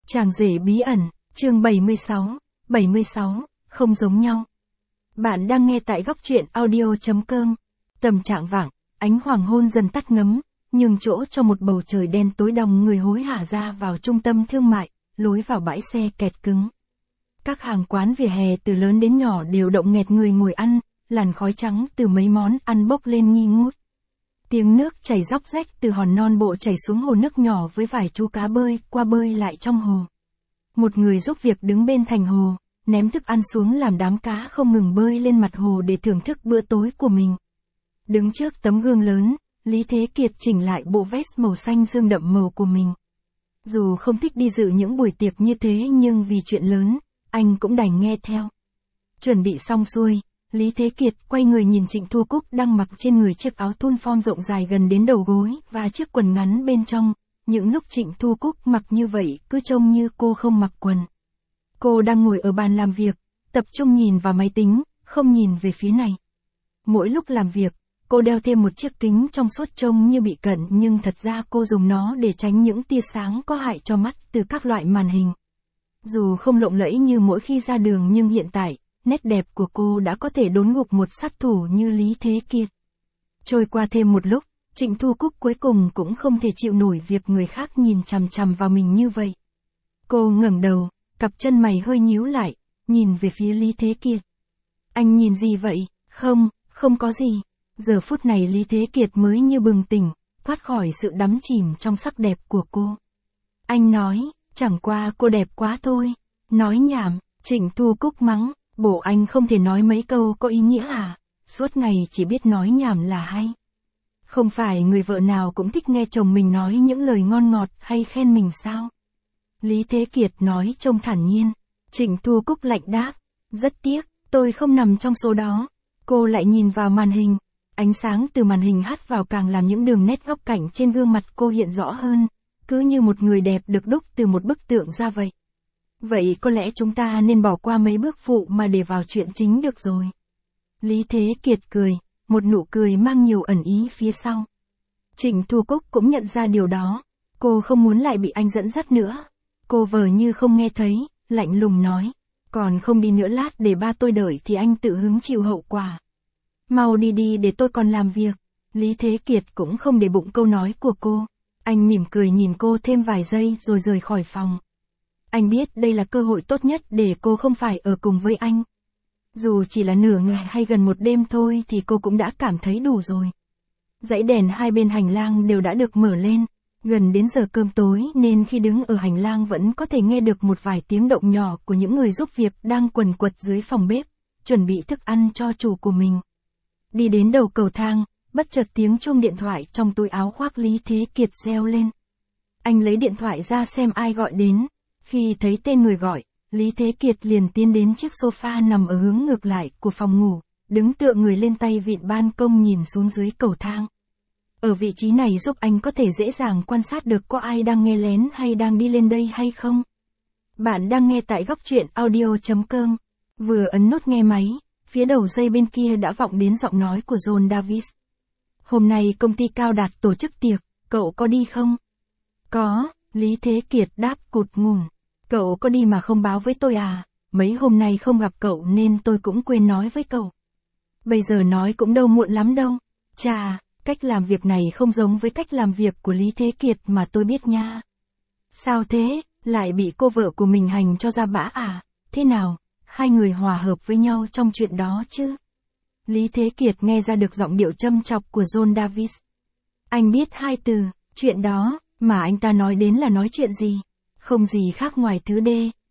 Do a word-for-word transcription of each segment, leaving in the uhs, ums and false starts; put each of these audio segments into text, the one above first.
Chàng rể bí ẩn, chương bảy mươi sáu, bảy mươi sáu, không giống nhau. Bạn đang nghe tại góc truyện audio.com. Tầm trạng vạng, ánh hoàng hôn dần tắt ngấm, nhường chỗ cho một bầu trời đen tối đong người hối hả ra vào trung tâm thương mại, lối vào bãi xe kẹt cứng. Các hàng quán vỉa hè từ lớn đến nhỏ đều động nghẹt người ngồi ăn, làn khói trắng từ mấy món ăn bốc lên nghi ngút. Tiếng nước chảy róc rách từ hòn non bộ chảy xuống hồ nước nhỏ với vài chú cá bơi qua bơi lại trong hồ. Một người giúp việc đứng bên thành hồ, ném thức ăn xuống làm đám cá không ngừng bơi lên mặt hồ để thưởng thức bữa tối của mình. Đứng trước tấm gương lớn, Lý Thế Kiệt chỉnh lại bộ vest màu xanh dương đậm màu của mình. Dù không thích đi dự những buổi tiệc như thế nhưng vì chuyện lớn, anh cũng đành nghe theo. Chuẩn bị xong xuôi, Lý Thế Kiệt quay người nhìn Trịnh Thu Cúc đang mặc trên người chiếc áo thun form rộng dài gần đến đầu gối và chiếc quần ngắn bên trong. Những lúc Trịnh Thu Cúc mặc như vậy cứ trông như cô không mặc quần. Cô đang ngồi ở bàn làm việc, tập trung nhìn vào máy tính, không nhìn về phía này. Mỗi lúc làm việc, cô đeo thêm một chiếc kính trong suốt trông như bị cận nhưng thật ra cô dùng nó để tránh những tia sáng có hại cho mắt từ các loại màn hình. Dù không lộng lẫy như mỗi khi ra đường nhưng hiện tại, nét đẹp của cô đã có thể đốn ngục một sát thủ như Lý Thế Kiệt. Trôi qua thêm một lúc, Trịnh Thu Cúc cuối cùng cũng không thể chịu nổi việc người khác nhìn chằm chằm vào mình như vậy. Cô ngẩng đầu, cặp chân mày hơi nhíu lại, nhìn về phía Lý Thế Kiệt. Anh nhìn gì vậy? Không, không có gì. Giờ phút này Lý Thế Kiệt mới như bừng tỉnh, thoát khỏi sự đắm chìm trong sắc đẹp của cô. Anh nói, chẳng qua cô đẹp quá thôi. Nói nhảm, Trịnh Thu Cúc mắng, bộ anh không thể nói mấy câu có ý nghĩa à? Suốt ngày chỉ biết nói nhảm là hay. Không phải người vợ nào cũng thích nghe chồng mình nói những lời ngon ngọt hay khen mình sao? Lý Thế Kiệt nói trông thản nhiên. Trịnh Thu Cúc lạnh đáp. Rất tiếc, tôi không nằm trong số đó. Cô lại nhìn vào màn hình. Ánh sáng từ màn hình hắt vào càng làm những đường nét góc cạnh trên gương mặt cô hiện rõ hơn. Cứ như một người đẹp được đúc từ một bức tượng ra vậy. Vậy có lẽ chúng ta nên bỏ qua mấy bước phụ mà để vào chuyện chính được rồi. Lý Thế Kiệt cười. Một nụ cười mang nhiều ẩn ý phía sau. Trịnh Thu Cúc cũng nhận ra điều đó. Cô không muốn lại bị anh dẫn dắt nữa. Cô vờ như không nghe thấy, lạnh lùng nói. Còn không đi nữa lát để ba tôi đợi thì anh tự hứng chịu hậu quả. Mau đi đi để tôi còn làm việc. Lý Thế Kiệt cũng không để bụng câu nói của cô. Anh mỉm cười nhìn cô thêm vài giây rồi rời khỏi phòng. Anh biết đây là cơ hội tốt nhất để cô không phải ở cùng với anh. Dù chỉ là nửa ngày hay gần một đêm thôi thì cô cũng đã cảm thấy đủ rồi. Dãy đèn hai bên hành lang đều đã được mở lên, gần đến giờ cơm tối nên khi đứng ở hành lang vẫn có thể nghe được một vài tiếng động nhỏ của những người giúp việc đang quần quật dưới phòng bếp, chuẩn bị thức ăn cho chủ của mình. Đi đến đầu cầu thang, bất chợt tiếng chuông điện thoại trong túi áo khoác Lý Thế Kiệt reo lên. Anh lấy điện thoại ra xem ai gọi đến, khi thấy tên người gọi, Lý Thế Kiệt liền tiến đến chiếc sofa nằm ở hướng ngược lại của phòng ngủ, đứng tựa người lên tay vịn ban công nhìn xuống dưới cầu thang. Ở vị trí này giúp anh có thể dễ dàng quan sát được có ai đang nghe lén hay đang đi lên đây hay không. Bạn đang nghe tại góc truyện audio.com. Vừa ấn nút nghe máy, phía đầu dây bên kia đã vọng đến giọng nói của John Davis. Hôm nay công ty Cao Đạt tổ chức tiệc, cậu có đi không? Có, Lý Thế Kiệt đáp cụt ngùn. Cậu có đi mà không báo với tôi à? Mấy hôm nay không gặp cậu nên tôi cũng quên nói với cậu. Bây giờ nói cũng đâu muộn lắm đâu. Chà, cách làm việc này không giống với cách làm việc của Lý Thế Kiệt mà tôi biết nha. Sao thế, lại bị cô vợ của mình hành cho ra bã à? Thế nào, hai người hòa hợp với nhau trong chuyện đó chứ? Lý Thế Kiệt nghe ra được giọng điệu châm chọc của John Davis. Anh biết hai từ, chuyện đó, mà anh ta nói đến là nói chuyện gì? Không gì khác ngoài thứ D,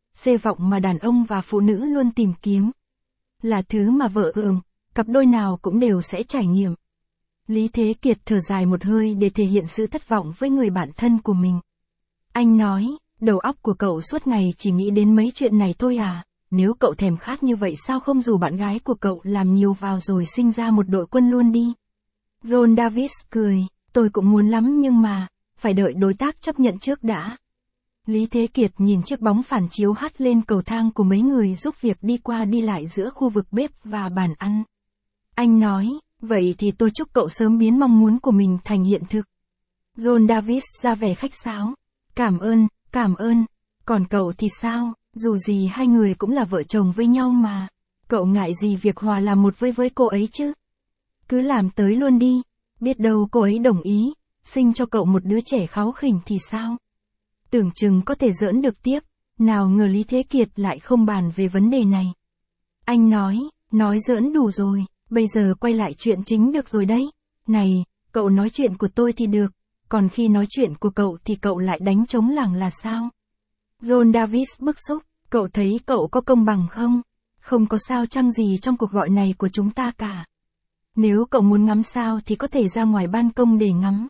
C vọng mà đàn ông và phụ nữ luôn tìm kiếm. Là thứ mà vợ ừm, cặp đôi nào cũng đều sẽ trải nghiệm. Lý Thế Kiệt thở dài một hơi để thể hiện sự thất vọng với người bạn thân của mình. Anh nói, đầu óc của cậu suốt ngày chỉ nghĩ đến mấy chuyện này thôi à? Nếu cậu thèm khát như vậy sao không rủ bạn gái của cậu làm nhiều vào rồi sinh ra một đội quân luôn đi? John Davis cười, tôi cũng muốn lắm nhưng mà, phải đợi đối tác chấp nhận trước đã. Lý Thế Kiệt nhìn chiếc bóng phản chiếu hắt lên cầu thang của mấy người giúp việc đi qua đi lại giữa khu vực bếp và bàn ăn. Anh nói, vậy thì tôi chúc cậu sớm biến mong muốn của mình thành hiện thực. John Davis ra vẻ khách sáo. Cảm ơn, cảm ơn. Còn cậu thì sao, dù gì hai người cũng là vợ chồng với nhau mà. Cậu ngại gì việc hòa làm một với với cô ấy chứ? Cứ làm tới luôn đi, biết đâu cô ấy đồng ý, sinh cho cậu một đứa trẻ kháu khỉnh thì sao? Tưởng chừng có thể giỡn được tiếp, nào ngờ Lý Thế Kiệt lại không bàn về vấn đề này. Anh nói, nói giỡn đủ rồi, bây giờ quay lại chuyện chính được rồi đấy. Này, cậu nói chuyện của tôi thì được, còn khi nói chuyện của cậu thì cậu lại đánh trống lảng là sao? John Davis bức xúc, cậu thấy cậu có công bằng không? Không có sao chăng gì trong cuộc gọi này của chúng ta cả. Nếu cậu muốn ngắm sao thì có thể ra ngoài ban công để ngắm.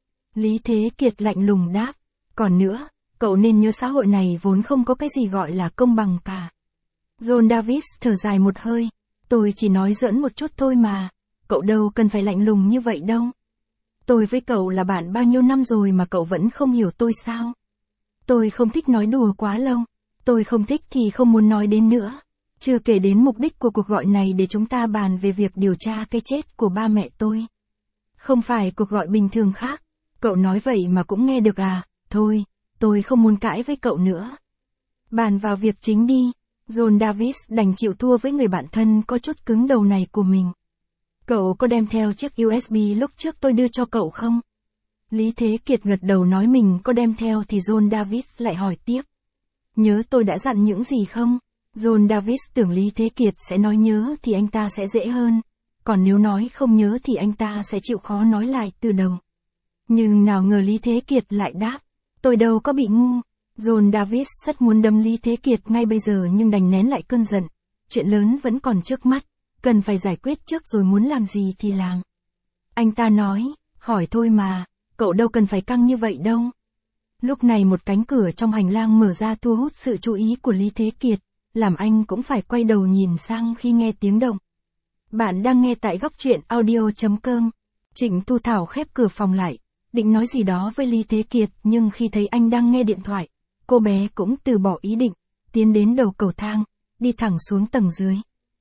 Lý Thế Kiệt lạnh lùng đáp, còn nữa, cậu nên nhớ xã hội này vốn không có cái gì gọi là công bằng cả. John Davis thở dài một hơi, tôi chỉ nói giỡn một chút thôi mà, cậu đâu cần phải lạnh lùng như vậy đâu. Tôi với cậu là bạn bao nhiêu năm rồi mà cậu vẫn không hiểu tôi sao? Tôi không thích nói đùa quá lâu, tôi không thích thì không muốn nói đến nữa. Chưa kể đến mục đích của cuộc gọi này để chúng ta bàn về việc điều tra cái chết của ba mẹ tôi. Không phải cuộc gọi bình thường khác, cậu nói vậy mà cũng nghe được à, thôi, tôi không muốn cãi với cậu nữa. Bàn vào việc chính đi, John Davis đành chịu thua với người bạn thân có chút cứng đầu này của mình. Cậu có đem theo chiếc u ét bê lúc trước tôi đưa cho cậu không? Lý Thế Kiệt gật đầu nói mình có đem theo thì John Davis lại hỏi tiếp. Nhớ tôi đã dặn những gì không? John Davis tưởng Lý Thế Kiệt sẽ nói nhớ thì anh ta sẽ dễ hơn, còn nếu nói không nhớ thì anh ta sẽ chịu khó nói lại từ đầu. Nhưng nào ngờ Lý Thế Kiệt lại đáp, tôi đâu có bị ngu. John Davis rất muốn đâm Lý Thế Kiệt ngay bây giờ nhưng đành nén lại cơn giận. Chuyện lớn vẫn còn trước mắt, cần phải giải quyết trước rồi muốn làm gì thì làm. Anh ta nói, hỏi thôi mà, cậu đâu cần phải căng như vậy đâu. Lúc này một cánh cửa trong hành lang mở ra thu hút sự chú ý của Lý Thế Kiệt, làm anh cũng phải quay đầu nhìn sang khi nghe tiếng động. Bạn đang nghe tại góc truyện audio chấm com. Trịnh Thu Thảo khép cửa phòng lại, định nói gì đó với Lý Thế Kiệt nhưng khi thấy anh đang nghe điện thoại, cô bé cũng từ bỏ ý định, tiến đến đầu cầu thang, đi thẳng xuống tầng dưới.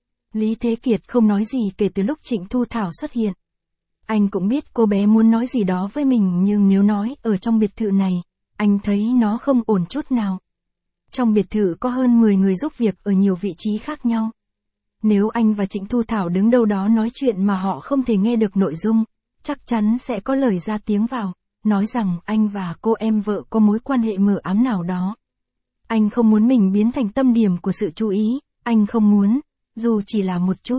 Lý Thế Kiệt không nói gì kể từ lúc Trịnh Thu Thảo xuất hiện. Anh cũng biết cô bé muốn nói gì đó với mình nhưng nếu nói ở trong biệt thự này, anh thấy nó không ổn chút nào. Trong biệt thự có hơn mười người giúp việc ở nhiều vị trí khác nhau. Nếu anh và Trịnh Thu Thảo đứng đâu đó nói chuyện mà họ không thể nghe được nội dung, chắc chắn sẽ có lời ra tiếng vào, nói rằng anh và cô em vợ có mối quan hệ mờ ám nào đó. Anh không muốn mình biến thành tâm điểm của sự chú ý, anh không muốn, dù chỉ là một chút.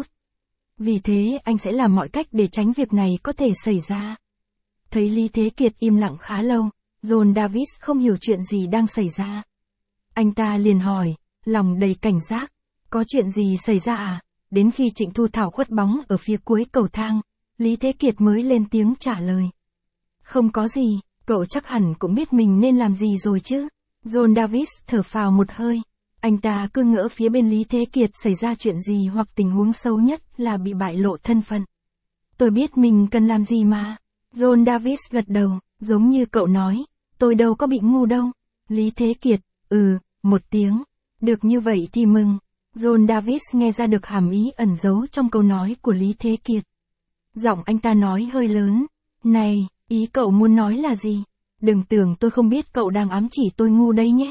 Vì thế anh sẽ làm mọi cách để tránh việc này có thể xảy ra. Thấy Lý Thế Kiệt im lặng khá lâu, John Davis không hiểu chuyện gì đang xảy ra. Anh ta liền hỏi, lòng đầy cảnh giác, có chuyện gì xảy ra à? Đến khi Trịnh Thu Thảo khuất bóng ở phía cuối cầu thang, Lý Thế Kiệt mới lên tiếng trả lời. Không có gì, cậu chắc hẳn cũng biết mình nên làm gì rồi chứ. John Davis thở phào một hơi. Anh ta cứ ngỡ phía bên Lý Thế Kiệt xảy ra chuyện gì hoặc tình huống xấu nhất là bị bại lộ thân phận. Tôi biết mình cần làm gì mà. John Davis gật đầu, giống như cậu nói, tôi đâu có bị ngu đâu. Lý Thế Kiệt, ừ, một tiếng. Được như vậy thì mừng. John Davis nghe ra được hàm ý ẩn giấu trong câu nói của Lý Thế Kiệt. Giọng anh ta nói hơi lớn. Này, ý cậu muốn nói là gì? Đừng tưởng tôi không biết cậu đang ám chỉ tôi ngu đấy nhé.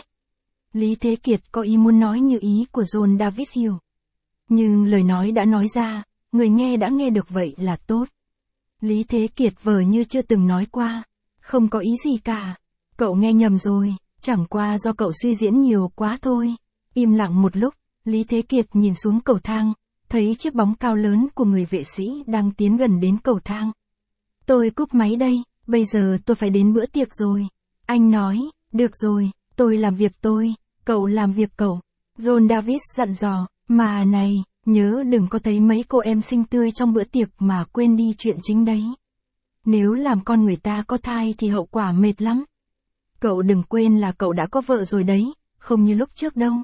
Lý Thế Kiệt có ý muốn nói như ý của John Davis hiểu. Nhưng lời nói đã nói ra, người nghe đã nghe được vậy là tốt. Lý Thế Kiệt vờ như chưa từng nói qua. Không có ý gì cả. Cậu nghe nhầm rồi, chẳng qua do cậu suy diễn nhiều quá thôi. Im lặng một lúc, Lý Thế Kiệt nhìn xuống cầu thang, thấy chiếc bóng cao lớn của người vệ sĩ đang tiến gần đến cầu thang. Tôi cúp máy đây, bây giờ tôi phải đến bữa tiệc rồi. Anh nói, được rồi, tôi làm việc tôi, cậu làm việc cậu. John Davis dặn dò, mà này, nhớ đừng có thấy mấy cô em xinh tươi trong bữa tiệc mà quên đi chuyện chính đấy. Nếu làm con người ta có thai thì hậu quả mệt lắm. Cậu đừng quên là cậu đã có vợ rồi đấy, không như lúc trước đâu.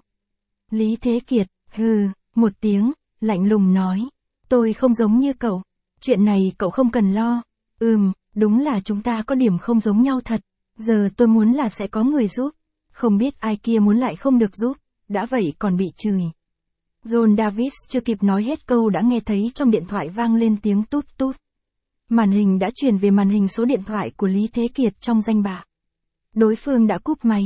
Lý Thế Kiệt, hừ, một tiếng, lạnh lùng nói. Tôi không giống như cậu. Chuyện này cậu không cần lo. Ừm, đúng là chúng ta có điểm không giống nhau thật. Giờ tôi muốn là sẽ có người giúp. Không biết ai kia muốn lại không được giúp. Đã vậy còn bị chửi. John Davis chưa kịp nói hết câu đã nghe thấy trong điện thoại vang lên tiếng tút tút. Màn hình đã truyền về màn hình số điện thoại của Lý Thế Kiệt trong danh bạ. Đối phương đã cúp máy.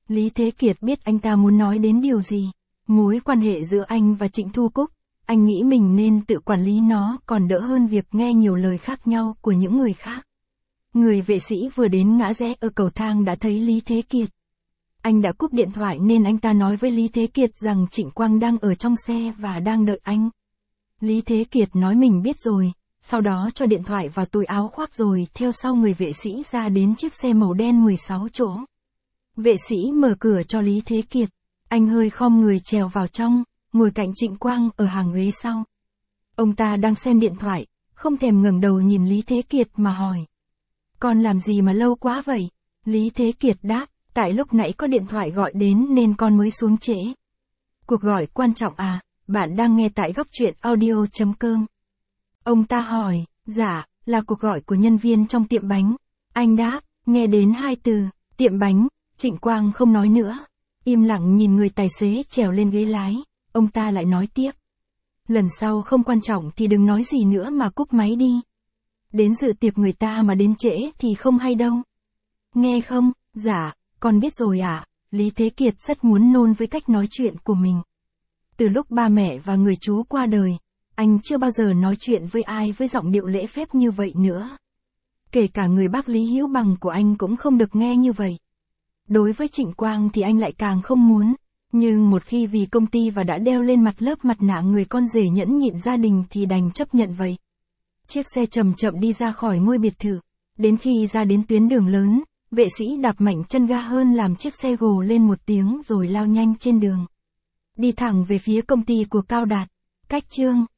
Lý Thế Kiệt biết anh ta muốn nói đến điều gì. Mối quan hệ giữa anh và Trịnh Thu Cúc, anh nghĩ mình nên tự quản lý nó còn đỡ hơn việc nghe nhiều lời khác nhau của những người khác. Người vệ sĩ vừa đến ngã rẽ ở cầu thang đã thấy Lý Thế Kiệt. Anh đã cúp điện thoại nên anh ta nói với Lý Thế Kiệt rằng Trịnh Quang đang ở trong xe và đang đợi anh. Lý Thế Kiệt nói mình biết rồi, sau đó cho điện thoại vào túi áo khoác rồi theo sau người vệ sĩ ra đến chiếc xe màu đen mười sáu chỗ. Vệ sĩ mở cửa cho Lý Thế Kiệt. Anh hơi khom người trèo vào trong, ngồi cạnh Trịnh Quang ở hàng ghế sau. Ông ta đang xem điện thoại, không thèm ngẩng đầu nhìn Lý Thế Kiệt mà hỏi. Con làm gì mà lâu quá vậy? Lý Thế Kiệt đáp, tại lúc nãy có điện thoại gọi đến nên con mới xuống trễ. Cuộc gọi quan trọng à? Bạn đang nghe tại góc truyện audio chấm com. Ông ta hỏi, dạ, là cuộc gọi của nhân viên trong tiệm bánh. Anh đáp, nghe đến hai từ, tiệm bánh. Trịnh Quang không nói nữa. Im lặng nhìn người tài xế trèo lên ghế lái. Ông ta lại nói tiếp. Lần sau không quan trọng thì đừng nói gì nữa mà cúp máy đi. Đến dự tiệc người ta mà đến trễ thì không hay đâu. Nghe không? Dạ, con biết rồi ạ. À? Lý Thế Kiệt rất muốn nôn với cách nói chuyện của mình. Từ lúc ba mẹ và người chú qua đời, anh chưa bao giờ nói chuyện với ai với giọng điệu lễ phép như vậy nữa. Kể cả người bác Lý Hữu Bằng của anh cũng không được nghe như vậy. Đối với Trịnh Quang thì anh lại càng không muốn. Nhưng một khi vì công ty và đã đeo lên mặt lớp mặt nạ người con rể nhẫn nhịn gia đình thì đành chấp nhận vậy. Chiếc xe chậm chậm đi ra khỏi ngôi biệt thự. Đến khi ra đến tuyến đường lớn, vệ sĩ đạp mạnh chân ga hơn làm chiếc xe gồ lên một tiếng rồi lao nhanh trên đường. Đi thẳng về phía công ty của Cao Đạt. Cách chương